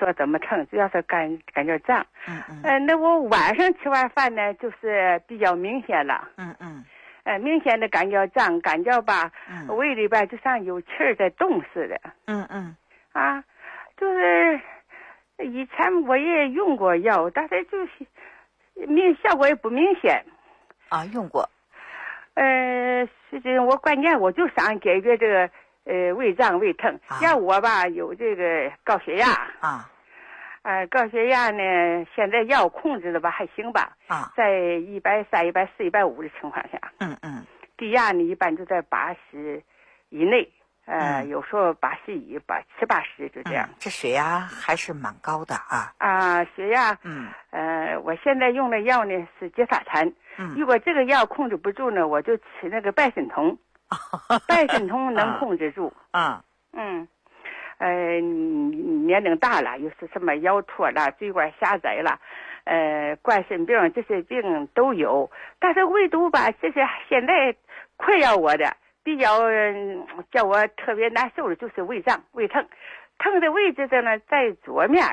说怎么称，主要是感觉胀。那我晚上吃完饭呢，就是比较明显了。明显的感觉胀，感觉吧，胃里边就像有气儿在动似的。就是以前我也用过药，但是就是效果也不明显。 用过。 实际上我关键我就想解决这个胃胀胃疼。像我吧有这个高血压高血压呢，现在药控制的吧还行吧，在130、140、150的情况下，低压呢一般就在80以内，有时候81、80就这样。 这血压还是蛮高的血压，我现在用的药呢是杰法禅，如果这个药控制不住呢，我就吃那个拜参酮，拜参酮能控制住。年龄大了，又是什么腰托了、椎管狭窄了，冠心病这些病都有。但是唯独吧，这些现在困扰我的，比较叫我特别难受的就是胃胀、胃疼。疼的位置呢，在左面。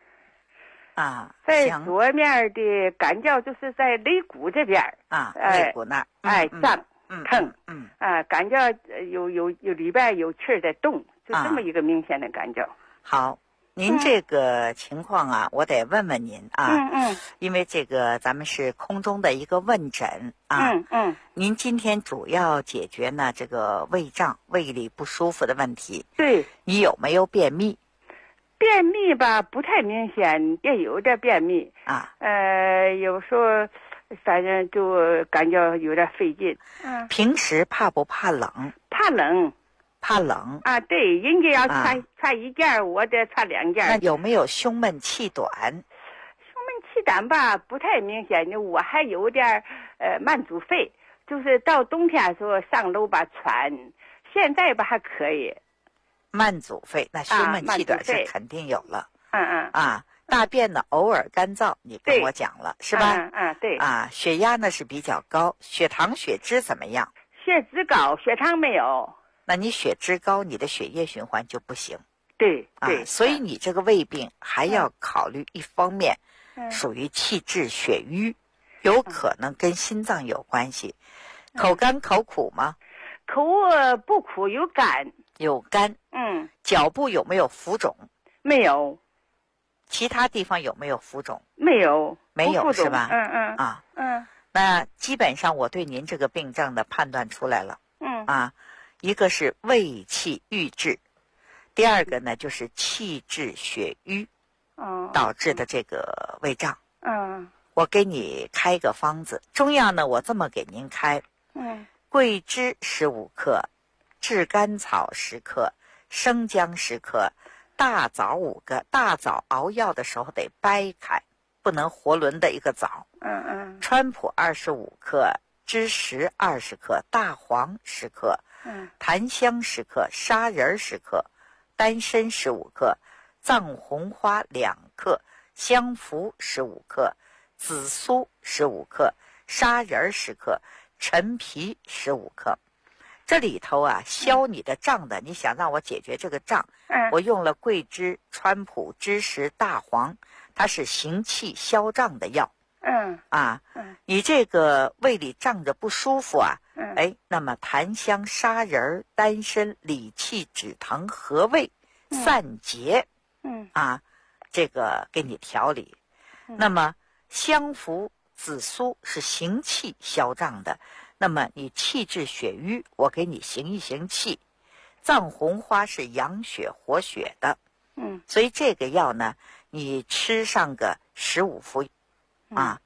在左面的感觉就是在肋骨这边。 肋骨那儿。 胀。疼。感觉有里边有气儿在动。就这么一个明显的感觉。 好，您这个情况我得问问您因为这个咱们是空中的一个问诊您今天主要解决呢这个胃胀、胃里不舒服的问题。 对。 你有没有便秘？ 便秘吧，不太明显，也有点便秘有时候反正就感觉有点费劲。 平时怕不怕冷？ 怕冷。 怕冷对，人家要穿一件，我得穿2件。 那有没有胸闷气短？ 胸闷气短吧，不太明显。我还有点慢阻肺，就是到冬天的时候上楼吧喘，现在吧还可以。 慢阻肺，那胸闷气短是肯定有了。大便呢偶尔干燥，你跟我讲了是吧？ 对。 血压呢是比较高，血糖血脂怎么样？ 血脂高，血糖没有。 那你血脂高，你的血液循环就不行。 对。 所以你这个胃病还要考虑一方面，属于气滞血瘀，有可能跟心脏有关系。口干口苦吗？ 口不苦，有干。 有干。脚部有没有浮肿？ 没有。 其他地方有没有浮肿？ 没有。 没有是吧？那基本上我对您这个病症的判断出来了。一个是胃气郁滞，第二个呢就是气滞血瘀导致的这个胃胀。我给你开一个方子，中药呢我这么给您开。桂枝15克，炙甘草10克，生姜10克，大枣5个。大枣熬药的时候得掰开，不能活轮的一个枣。川普25克，枳实20克，大黄10克，檀香10克，砂仁10克，丹参15克，藏红花2克，香附15克，紫苏15克，砂仁10克，陈皮15克。这里头消你的胀的，你想让我解决这个胀，我用了桂枝、川普、枳实、大黄，它是行气消胀的药。你这个胃里胀着不舒服那么檀香、砂仁、丹参、理气止疼和胃散结这个给你调理。那么香附、紫苏是行气消胀的，那么你气滞血瘀，我给你行一行气。藏红花是养血活血的，所以这个药呢，你吃上个15服。 好，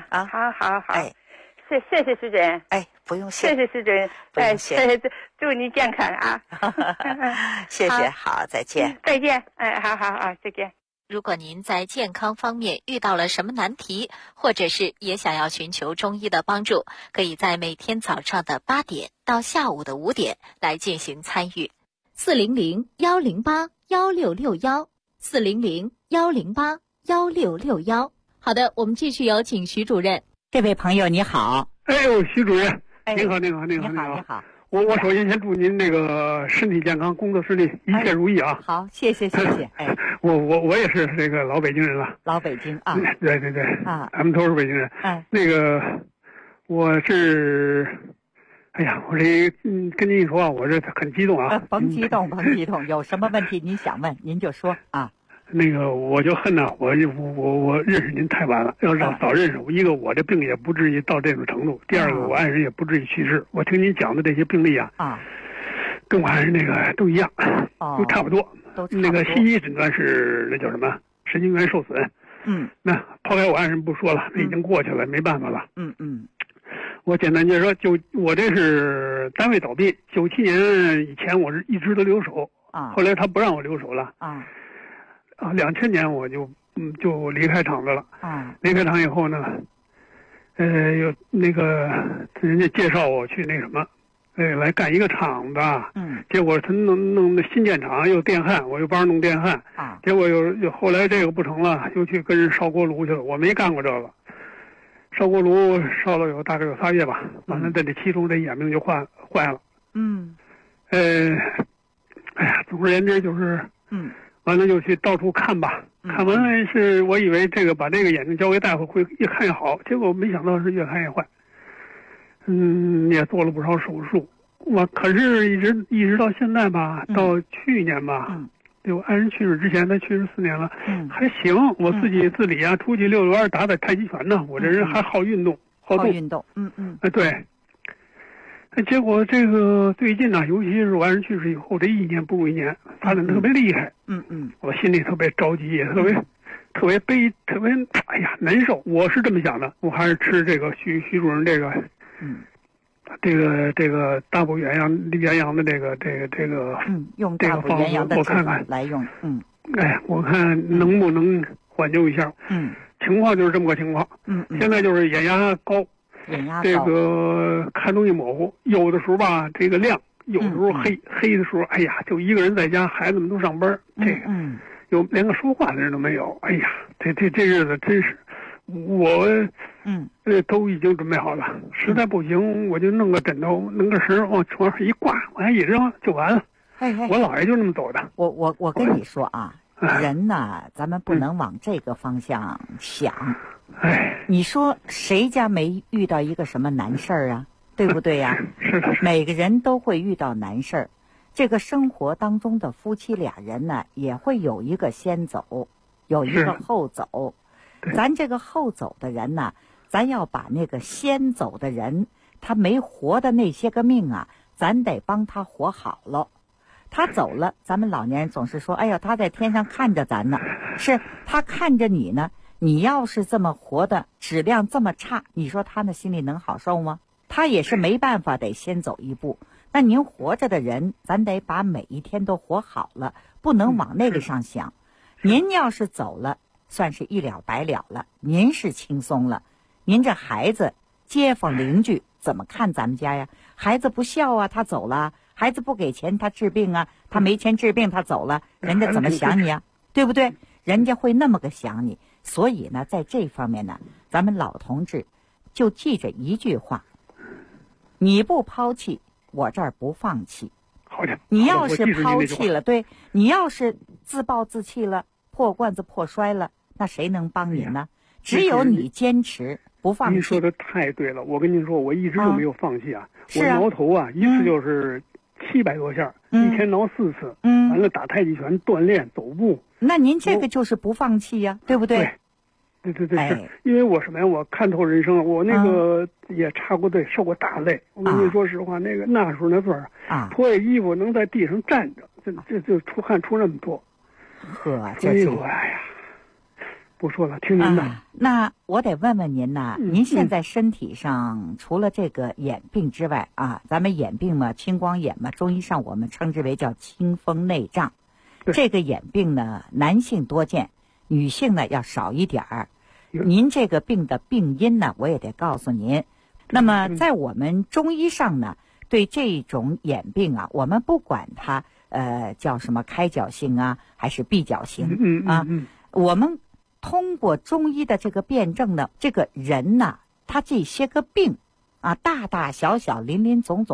谢谢主任。 不用谢。 谢谢主任。 不用谢。 祝你健康谢谢，好，再见。 再见。好，再见。 如果您在健康方面遇到了什么难题，或者是也想要寻求中医的帮助，可以在每天早上的8点到下午的5点来进行参与。400-108-1661，400-108-1661。好的，我们继续有请徐主任。 这位朋友你好。 徐主任。您好。 我首先祝您那个身体健康，工作顺利，一切如意啊！ 好，谢谢。哎， 我也是这个老北京人了。 老北京啊。 对啊，咱们都是北京人。 哎， 那个我是，哎呀，我这跟您说啊，我这很激动啊。 甭激动，有什么问题您想问您就说啊。 那个我就恨呐，我认识您太晚了，要让早认识我。一个我这病也不至于到这种程度，第二个我爱人也不至于去世。我听您讲的这些病例啊，跟我爱人那个都一样，都差不多。那个西医诊断是那叫什么神经元受损。那抛开我爱人不说了，那已经过去了，没办法了。我简单介绍，就我这是单位倒闭，97年以前我是一直都留守后来他不让我留守了2000年我就离开厂子了离开厂以后呢，有那个人家介绍我去那什么，来干一个厂子结果他弄的新建厂又电焊，我又帮着弄电焊结果又后来这个不成了，又去跟人烧锅炉去了。我没干过这个，烧锅炉烧了大概有3月吧，完了在这其中这眼病就坏了。哎呀，总而言之就是完了就去到处看吧，看完了是我以为这个把这个眼睛交给大夫会越看越好，结果没想到是越看越坏。也做了不少手术，我可是一直到现在吧，到去年吧，对我爱人去世之前，他去世4年了，还行。我自己自理啊，出去遛弯打太极拳呢。我这人还好运动，好运动， 对。结果这个最近呢，尤其是我爱人去世以后，这一年不如一年，发展特别厉害。我心里特别着急，也特别悲，特别哎呀难受。我是这么想的，我还是吃这个徐主任这个，这个大补元阳的这个， 用大补元阳的我看看来用， 哎呀，我看能不能缓救一下。情况就是这么个情况。现在就是眼压高。这个看东西模糊，有的时候吧这个亮，有的时候黑的时候，哎呀，就一个人在家，孩子们都上班，这个连个说话的人都没有。哎呀，这日子真是，我都已经准备好了，实在不行我就弄个枕头，弄个绳往床上一挂，往下一扔就完了。我姥爷就那么走的。 我跟你说啊，人呢，咱们不能往这个方向想。你说谁家没遇到一个什么难事儿啊？对不对呀？ 是的。 每个人都会遇到难事儿。这个生活当中的夫妻俩人呢，也会有一个先走，有一个后走。咱这个后走的人呢，咱要把那个先走的人他没活的那些个命啊，咱得帮他活好了。他走了，咱们老年人总是说，哎呀，他在天上看着咱呢，是他看着你呢。你要是这么活的质量这么差，你说他那心里能好受吗？他也是没办法，得先走一步。那您活着的人，咱得把每一天都活好了，不能往那个上想。您要是走了，算是一了百了了，您是轻松了。您这孩子、街坊邻居怎么看咱们家呀？孩子不孝啊，他走了；孩子不给钱，他治病啊，他没钱治病，他走了，人家怎么想你啊？对不对？人家会那么个想你。所以呢，在这方面呢，咱们老同志就记着一句话：你不抛弃，我这儿不放弃。 好的。 你要是抛弃了，对，你要是自暴自弃了，破罐子破摔了，那谁能帮你呢？只有你坚持不放弃。 您说的太对了，我跟您说，我一直都没有放弃啊。我挠头啊，一次就是700多下，一天挠4次，完了打太极拳、锻炼、走步。 那您这个就是不放弃呀，对不对？ 对，是因为我什么呀？我看透人生了，我那个也插过队，受过大累。我跟您说实话，那时候那份儿脱下衣服能在地上站着，这就出汗出那么多。这就哎呀，不说了，听您的。 那我得问问您呐，您现在身体上除了这个眼病之外啊，咱们眼病嘛，青光眼嘛，中医上我们称之为叫青风内障。这个眼病呢，男性多见，女性呢要少一点儿。您这个病的病因呢，我也得告诉您。那么在我们中医上呢，对这种眼病啊，我们不管它叫什么开角性啊，还是闭角性啊，我们通过中医的这个辩证呢，这个人呐，他这些个病啊，大大小小、林林总总，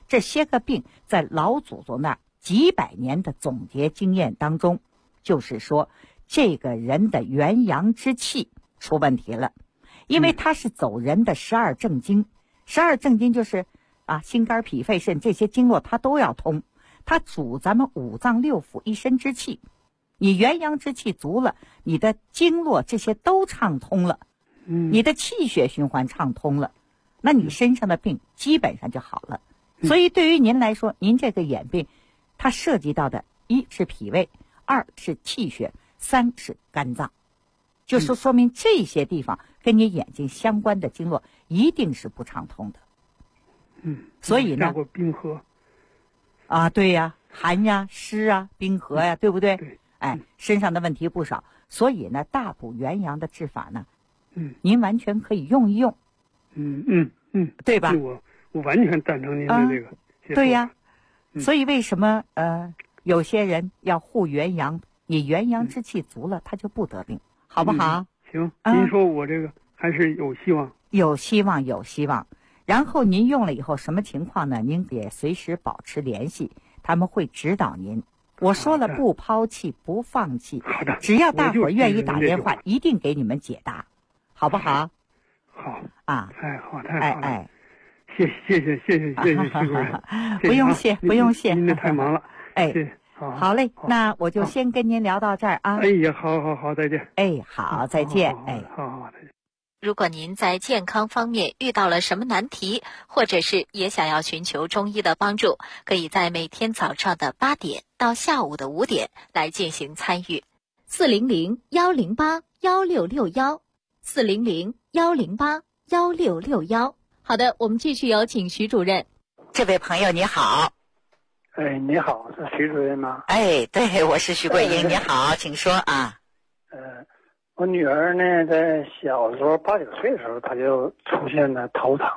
这些个病在老祖宗那几百年的总结经验当中，就是说这个人的元阳之气出问题了，因为他是走人的12正经，12正经就是心肝脾肺肾这些经络他都要通，他主咱们五脏六腑一身之气，你元阳之气足了，你的经络这些都畅通了，你的气血循环畅通了，那你身上的病基本上就好了。所以对于您来说，您这个眼病它涉及到的1是脾胃，2是气血，3是肝脏，就是说明这些地方跟你眼睛相关的经络一定是不畅通的。所以呢， 过冰河对呀，寒呀、湿啊、冰河呀，对不对？ 对。 身上的问题不少，所以呢，大补元阳的治法呢，您完全可以用一用。对吧？ 我完全赞成您的这个。 对呀，所以为什么有些人要护元阳？你元阳之气足了，他就不得病，好不好？ 行，您说我这个还是有希望。 有希望，有希望。然后您用了以后什么情况呢？您也随时保持联系，他们会指导您。我说了，不抛弃，不放弃。 好的， 只要大伙儿愿意打电话，一定给你们解答，好不好？ 好太好了。谢谢徐主任。 不用谢，不用谢。 您这太忙了。 好嘞，那我就先跟您聊到这儿啊。 哎呀，好，再见。 好，再见。 好，再见。 如果您在健康方面遇到了什么难题，或者是也想要寻求中医的帮助，可以在每天早上的8点到下午的5点来进行参与。400-108-1661，400-108-1661。好的，我们继续有请徐主任。 这位朋友你好。 你好，是徐主任吗？ 对，我是徐桂英。你好，请说啊。 我女儿呢，在小时候8、9岁的时候，她就出现了头疼。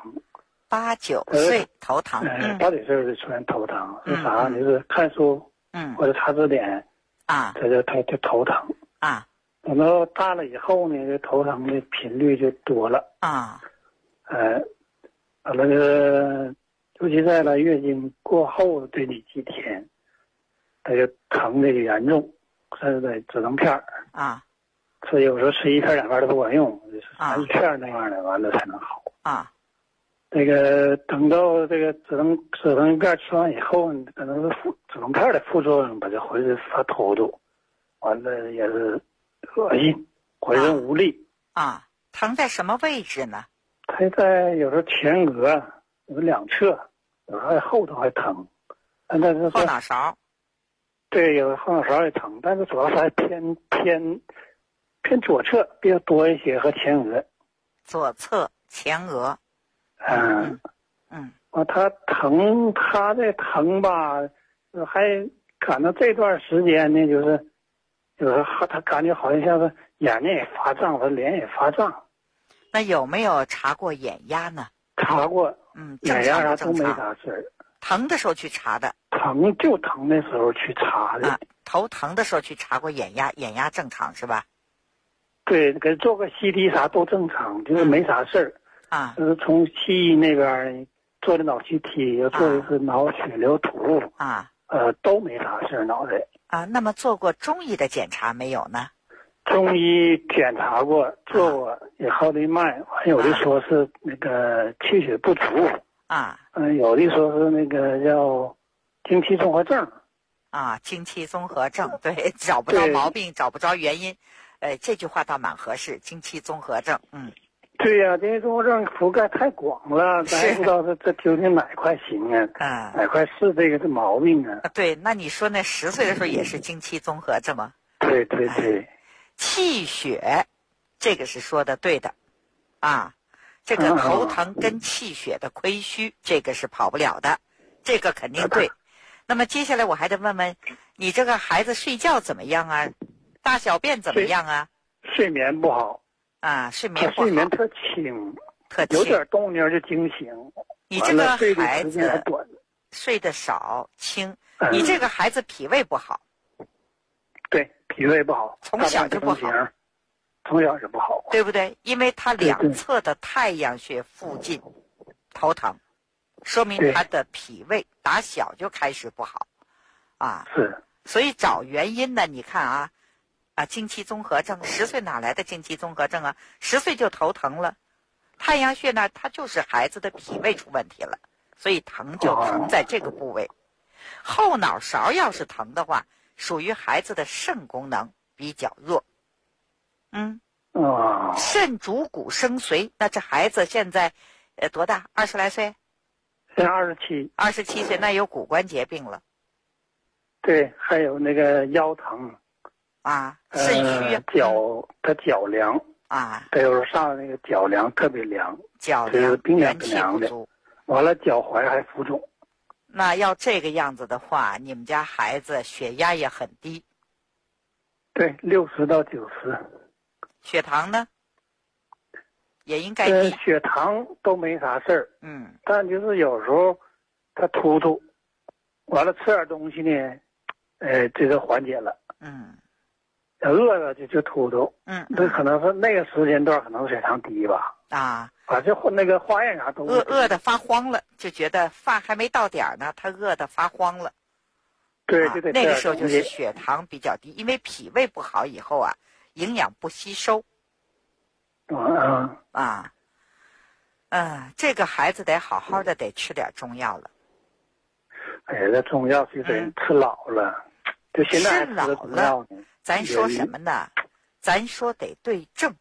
8、9岁头疼 ？8、9岁就出现头疼，是啥？就是看书，或者查字典，她就头疼。等到大了以后呢，这头疼的频率就多了。完了呢，尤其在了月经过后这几天，她就疼的严重，甚至得止疼片儿。所以有时候吃1片2片都不管用，1片那样的完了才能好。这个等到这个止疼片吃完以后，可能是止疼片的副作用，把这浑身发头痛，完了也是恶心，浑身无力。 疼在什么位置呢？ 它在有时候前额，有2侧，有时候后头还疼。但是后脑勺。 对，有后脑勺也疼，但是主要是还偏左侧比较多一些，和前额。 左侧前额。 他疼，他这疼吧，还感到这段时间呢，就是有时候他感觉好像是眼睛也发胀，他脸也发胀。 那有没有查过眼压呢？ 查过。眼压啥都没啥事儿。 疼的时候去查的。 疼的时候去查的。 头疼的时候去查过眼压，眼压正常是吧？ 对，给做个 CT 啥都正常，就是没啥事儿。就是从西医那边做的脑 CT， 又做的是脑血流图。都没啥事儿，脑袋。 那么做过中医的检查没有呢？ 中医检查过，做过，也号的脉，有的说是那个气血不足。有的说是那个叫经期综合症。 经期综合症，对，找不着毛病，找不着原因。这句话倒蛮合适，经期综合症。 对呀，经期综合症覆盖太广了，咱也不知道这究竟哪块行啊？哪块是这个毛病啊？ 对，那你说那10岁的时候也是经期综合症吗？ 对。 气血，这个是说的对的，这个头疼跟气血的亏虚，这个是跑不了的，这个肯定对。那么接下来我还得问问你，这个孩子睡觉怎么样啊？大小便怎么样啊？ 睡眠不好。 睡眠不好。 睡眠特轻，有点动静就惊醒。 你这个孩子睡得少轻，你这个孩子脾胃不好。 对，脾胃不好， 从小就不好。 从小就不好， 对不对？因为他2侧的太阳穴附近头疼。 说明她的脾胃打小就开始不好，啊， 是， 所以找原因呢，你看经期综合症，10岁哪来的经期综合症啊？10岁就头疼了，太阳穴呢，它就是孩子的脾胃出问题了，所以疼就疼在这个部位。后脑勺要是疼的话，属于孩子的肾功能比较弱。肾主骨生髓，那这孩子现在多大？20来岁？ 现在27。 27岁，那有骨关节病了。 对，还有那个腰疼。 肾虚。 他脚凉。他有时候上那个脚凉特别凉。 脚凉， 元气不足。完了，脚踝还浮肿。 那要这个样子的话，你们家孩子血压也很低。 对，60到90。 血糖呢？也应该低。 血糖都没啥事儿。但就是有时候他突突，完了吃点东西呢，这个缓解了。饿了就突突。这可能是那个时间段可能血糖低吧。反正那个化验啥都饿得发慌了，就觉得饭还没到点呢，他饿得发慌了。 对， 那个时候就是血糖比较低，因为脾胃不好以后营养不吸收。这个孩子得好好的得吃点中药了。 这中药就得吃老了，就现在吃老了，咱说什么呢？咱说得对症。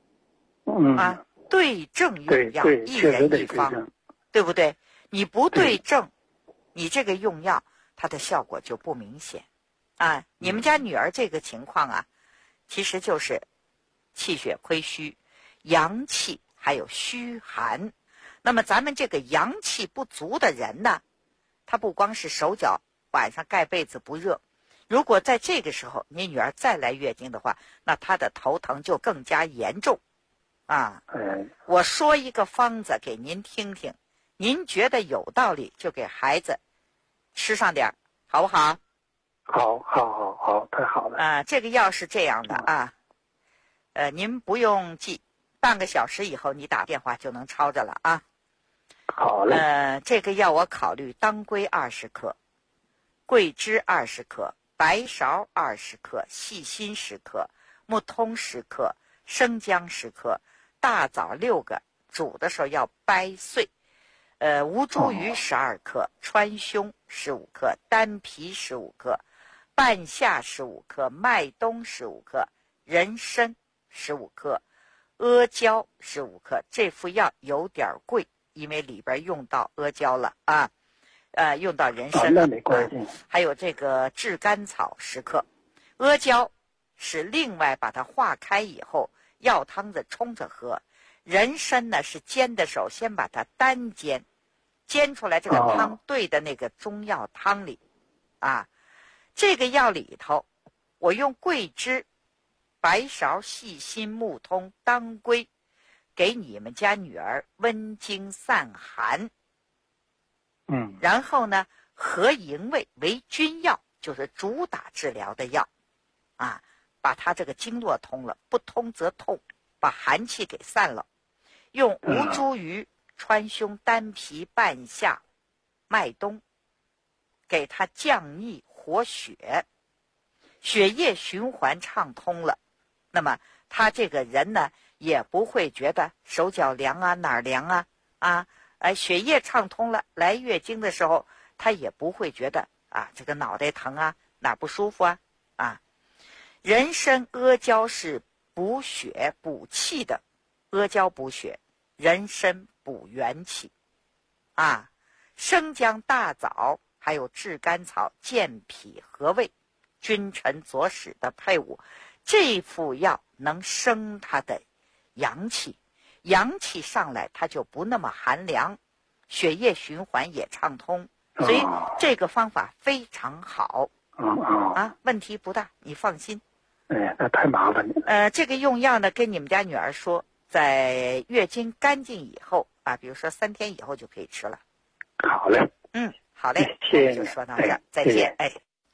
对症用药，一人一方，对不对？你不对症，你这个用药它的效果就不明显。你们家女儿这个情况其实就是气血亏虚，阳气还有虚寒。那么咱们这个阳气不足的人呢，他不光是手脚晚上盖被子不热，如果在这个时候你女儿再来月经的话，那她的头疼就更加严重。我说一个方子给您听听，您觉得有道理就给孩子吃上点，好不好？ 好，太好了。 这个药是这样的您不用记，半个小时以后你打电话就能抄着了啊。 好嘞。 这个药我考虑当归20克，桂枝20克，白芍20克，细辛10克，木通10克，生姜10克，大枣6个，煮的时候要掰碎。吴茱萸12克，川芎15克，丹皮15克，半夏15克，麦冬15克，人参15克，阿胶15克。这副药有点贵，因为里边用到阿胶了用到人参了。 没关系。 还有这个炙甘草10克，阿胶是另外把它化开以后药汤子冲着喝。人参呢是煎的时候先把它单煎，煎出来这个汤兑的那个中药汤里这个药里头我用桂枝、白芍、细辛、木通、当归给你们家女儿温经散寒。然后呢合营卫为君药，就是主打治疗的药把它这个经络通了，不通则痛，把寒气给散了。用吴茱萸、川芎、丹皮、半夏、麦冬给它降逆活血，血液循环畅通了，那么他这个人呢也不会觉得手脚凉哪儿凉血液畅通了，来月经的时候他也不会觉得这个脑袋疼哪儿不舒服人参、阿胶是补血补气的，阿胶补血，人参补元气生姜、大枣还有炙甘草健脾和胃，君臣佐使的配伍。这副药能生他的阳气，阳气上来他就不那么寒凉，血液循环也畅通，所以这个方法非常好问题不大，你放心。 那太麻烦了。 这个用药呢跟你们家女儿说，在月经干净以后比如说3天以后就可以吃了。 好嘞。 好嘞， 谢谢。 就说到这儿，再见。 谢谢。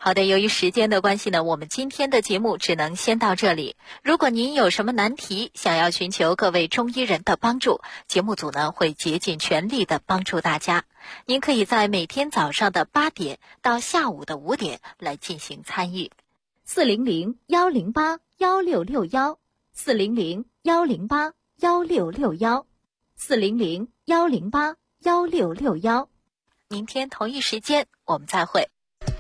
好的，由于时间的关系呢，我们今天的节目只能先到这里。如果您有什么难题，想要寻求各位中医人的帮助，节目组呢会竭尽全力的帮助大家。您可以在每天早上的8点到下午的5点来进行参与。400-108-1661 400-108-1661 400-108-1661。明天同一时间我们再会。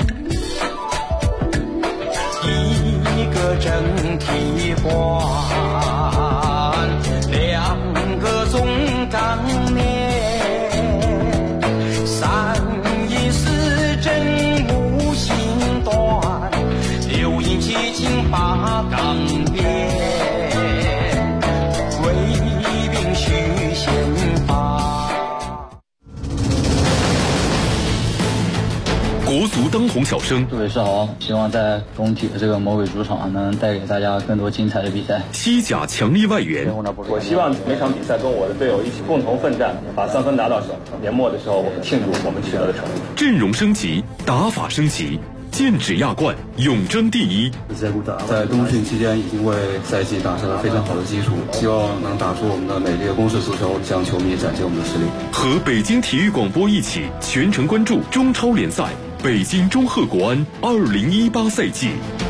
一个整体观，2个总纲面，3因4证5行断，6因7经8纲变，为病须先发。 国足当红小生， 各位是好，希望在中体的这个魔鬼主场能带给大家更多精彩的比赛。 西甲强力外援， 我希望每场比赛跟我的队友一起共同奋战，把3分拿到手。年末的时候，我们庆祝我们取得的成绩。 阵容升级，打法升级，剑指亚冠，永争第一。 在冬训期间已经为赛季打下了非常好的基础，希望能打出我们的美丽的攻势足球，向球迷展现我们的实力。 和北京体育广播一起全程关注中超联赛北京中赫国安2018赛季。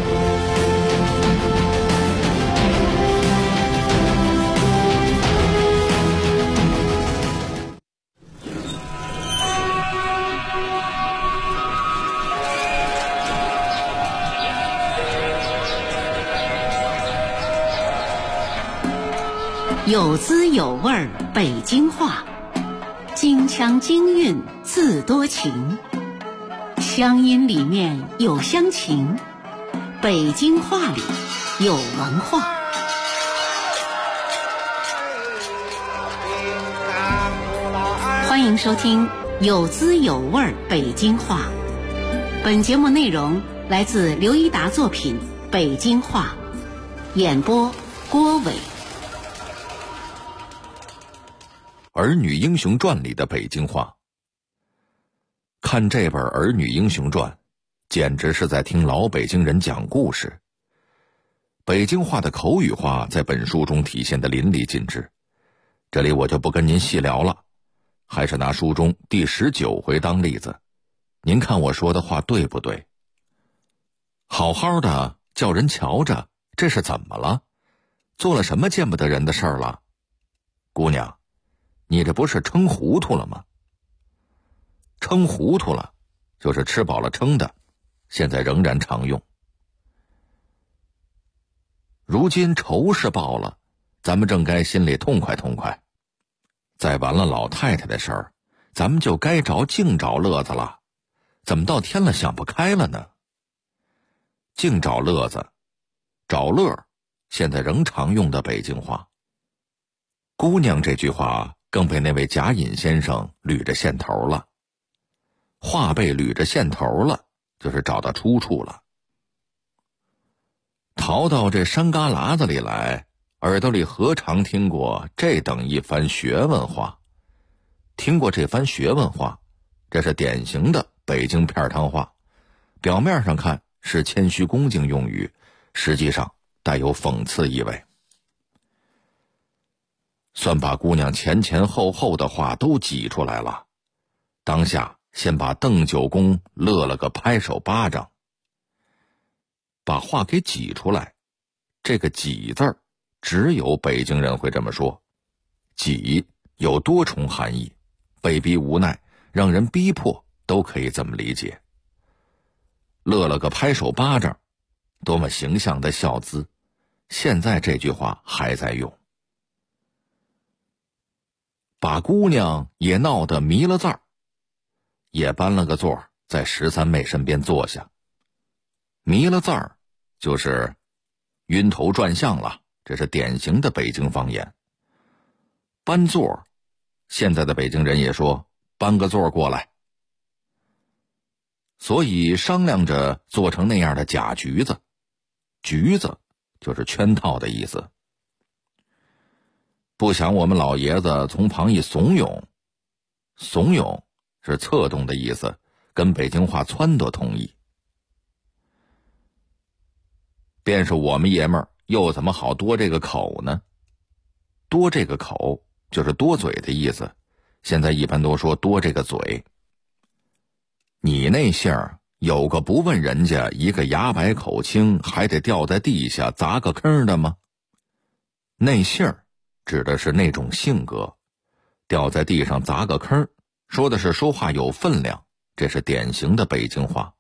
有滋有味儿北京话，京腔京韵字多情，乡音里面有乡情，北京话里有文化。欢迎收听有滋有味儿北京话。本节目内容来自刘一达作品《北京话》，演播郭伟。 《儿女英雄传》里的北京话。看这本《儿女英雄传》，简直是在听老北京人讲故事。北京话的口语化在本书中体现得淋漓尽致，这里我就不跟您细聊了，还是拿书中第19回当例子，您看我说的话对不对？好好的叫人瞧着，这是怎么了？做了什么见不得人的事儿了？姑娘，你这不是撑糊涂了吗？撑糊涂了就是吃饱了撑的，现在仍然常用。如今仇是报了，咱们正该心里痛快痛快。再完了老太太的事儿，咱们就该净找乐子了，怎么到天了想不开了呢？净找乐子，找乐，现在仍常用的北京话。姑娘这句话更被那位贾隐先生捋着线头了。话被捋着线头了，就是找到出处了。逃到这山旮旯子里来，耳朵里何尝听过这等一番学问话？听过这番学问话，这是典型的北京片汤话，表面上看是谦虚恭敬用语，实际上带有讽刺意味。算把姑娘前前后后的话都挤出来了，当下先把邓九公乐了个拍手巴掌。把话给挤出来，这个挤字儿只有北京人会这么说。挤有多重含义，被逼无奈，让人逼迫，都可以这么理解。乐了个拍手巴掌，多么形象的笑姿，现在这句话还在用。把姑娘也闹得迷了字儿，也搬了个座在13妹身边坐下。迷了字儿就是晕头转向了，这是典型的北京方言。搬座，现在的北京人也说搬个座过来。所以商量着做成那样的假局子，局子就是圈套的意思。不想我们老爷子从旁一怂恿，怂恿是策动的意思，跟北京话撺掇同义。 便是我们爷们儿，又怎么好多这个口呢？多这个口就是多嘴的意思，现在一般都说多这个嘴。你那姓儿有个不问人家一个牙白口清还得掉在地下砸个坑的吗？那姓儿指的是那种性格，掉在地上砸个坑，说的是说话有分量，这是典型的北京话。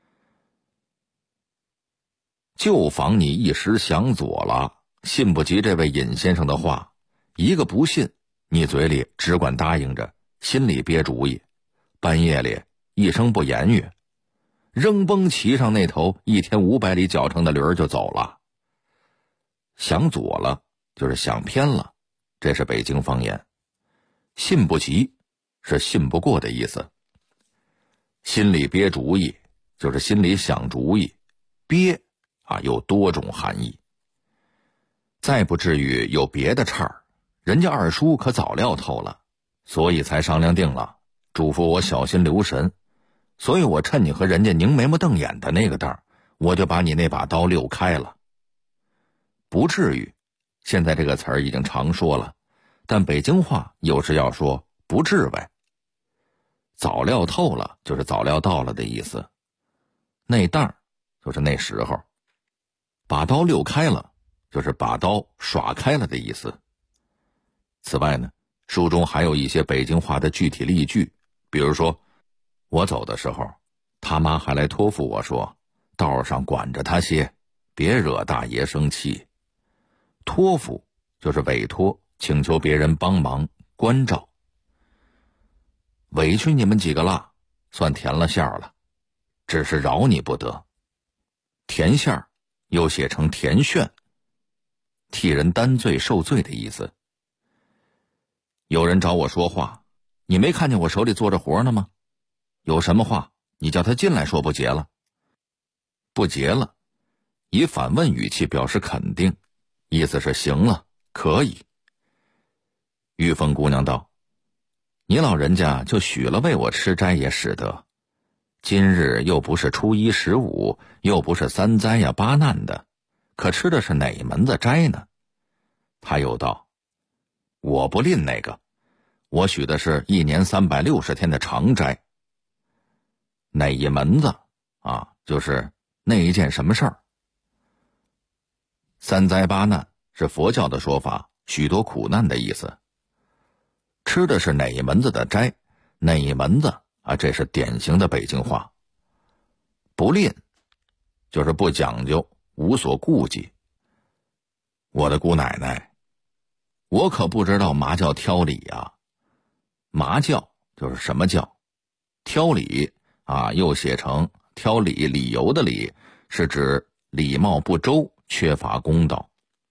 就防你一时想左了，信不及这位尹先生的话，一个不信，你嘴里只管答应着，心里憋主意，半夜里一声不言语，扔崩骑上那头1500里脚程的驴儿就走了。想左了就是想偏了，这是北京方言。信不及是信不过的意思。心里憋主意就是心里想主意，憋有多种含义。再不至于有别的岔儿，人家二叔可早料透了，所以才商量定了，嘱咐我小心留神。所以我趁你和人家拧眉毛瞪眼的那个当，我就把你那把刀溜开了。不至于，现在这个词儿已经常说了，但北京话有时要说不至为。早料透了就是早料到了的意思，那当就是那时候。把刀溜开了就是把刀耍开了的意思。此外呢，书中还有一些北京话的具体例句，比如说我走的时候，他妈还来托付我说，道上管着他些，别惹大爷生气。托付就是委托，请求别人帮忙关照。委屈你们几个啦，算填了馅儿了，只是饶你不得。填馅儿又写成填炫，替人担罪受罪的意思。有人找我说话，你没看见我手里做着活呢吗？有什么话你叫他进来说，不结了。不结了，以反问语气表示肯定，意思是行了，可以。玉凤姑娘道，你老人家就许了为我吃斋也使得，今日又不是初一15，又不是三灾呀八难的，可吃的是哪门子斋呢？他又道，我不吝那个，我许的是1年360天的长斋。哪一门子就是那一件什么事儿。三灾八难是佛教的说法，许多苦难的意思。吃的是哪一门子的斋，哪一门子这是典型的北京话。不吝就是不讲究，无所顾忌。我的姑奶奶，我可不知道嘛叫挑理呀。嘛教就是什么教，挑理又写成挑理，理由的理，是指礼貌不周，缺乏公道。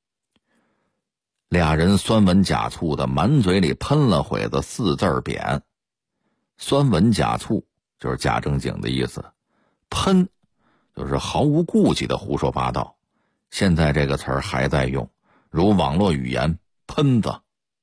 俩人酸文假醋的满嘴里喷了会子4字匾。酸文假醋就是假正经的意思，喷就是毫无顾忌的胡说八道。现在这个词儿还在用，如网络语言喷子。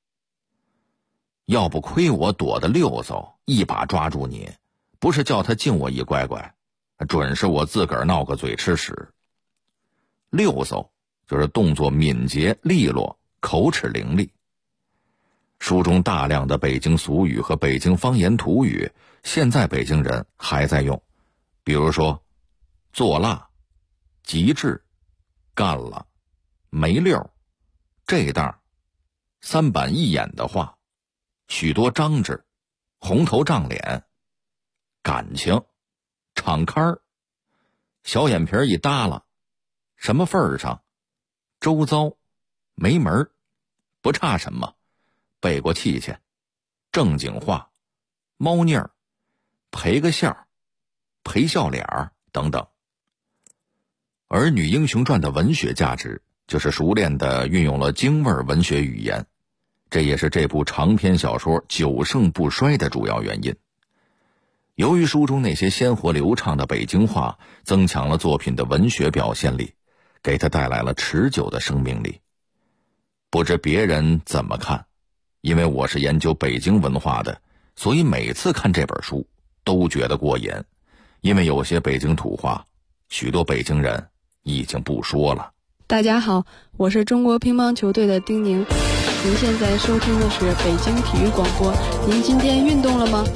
要不亏我躲得溜嗖，一把抓住你，不是叫他敬我一乖乖，准是我自个儿闹个嘴吃屎。溜嗖就是动作敏捷利落，口齿伶俐。书中大量的北京俗语和北京方言土语，现在北京人还在用，比如说做辣、极致、干了、没溜、这当、三板一眼的话，许多张志、红头胀脸、感情、敞开儿、小眼皮一耷拉、什么份儿上、周遭、没门儿、不差什么、背过气去、正经话、猫腻儿、赔个笑、赔笑脸儿等等。而《女英雄传》的文学价值就是熟练地运用了京味文学语言，这也是这部长篇小说久盛不衰的主要原因。由于书中那些鲜活流畅的北京话增强了作品的文学表现力，给它带来了持久的生命力。不知别人怎么看，因为我是研究北京文化的，所以每次看这本书都觉得过瘾。因为有些北京土话，许多北京人已经不说了。 大家好，我是中国乒乓球队的丁宁，您现在收听的是北京体育广播。您今天运动了吗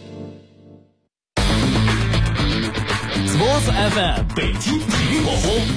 ？Sports FM 北京体育广播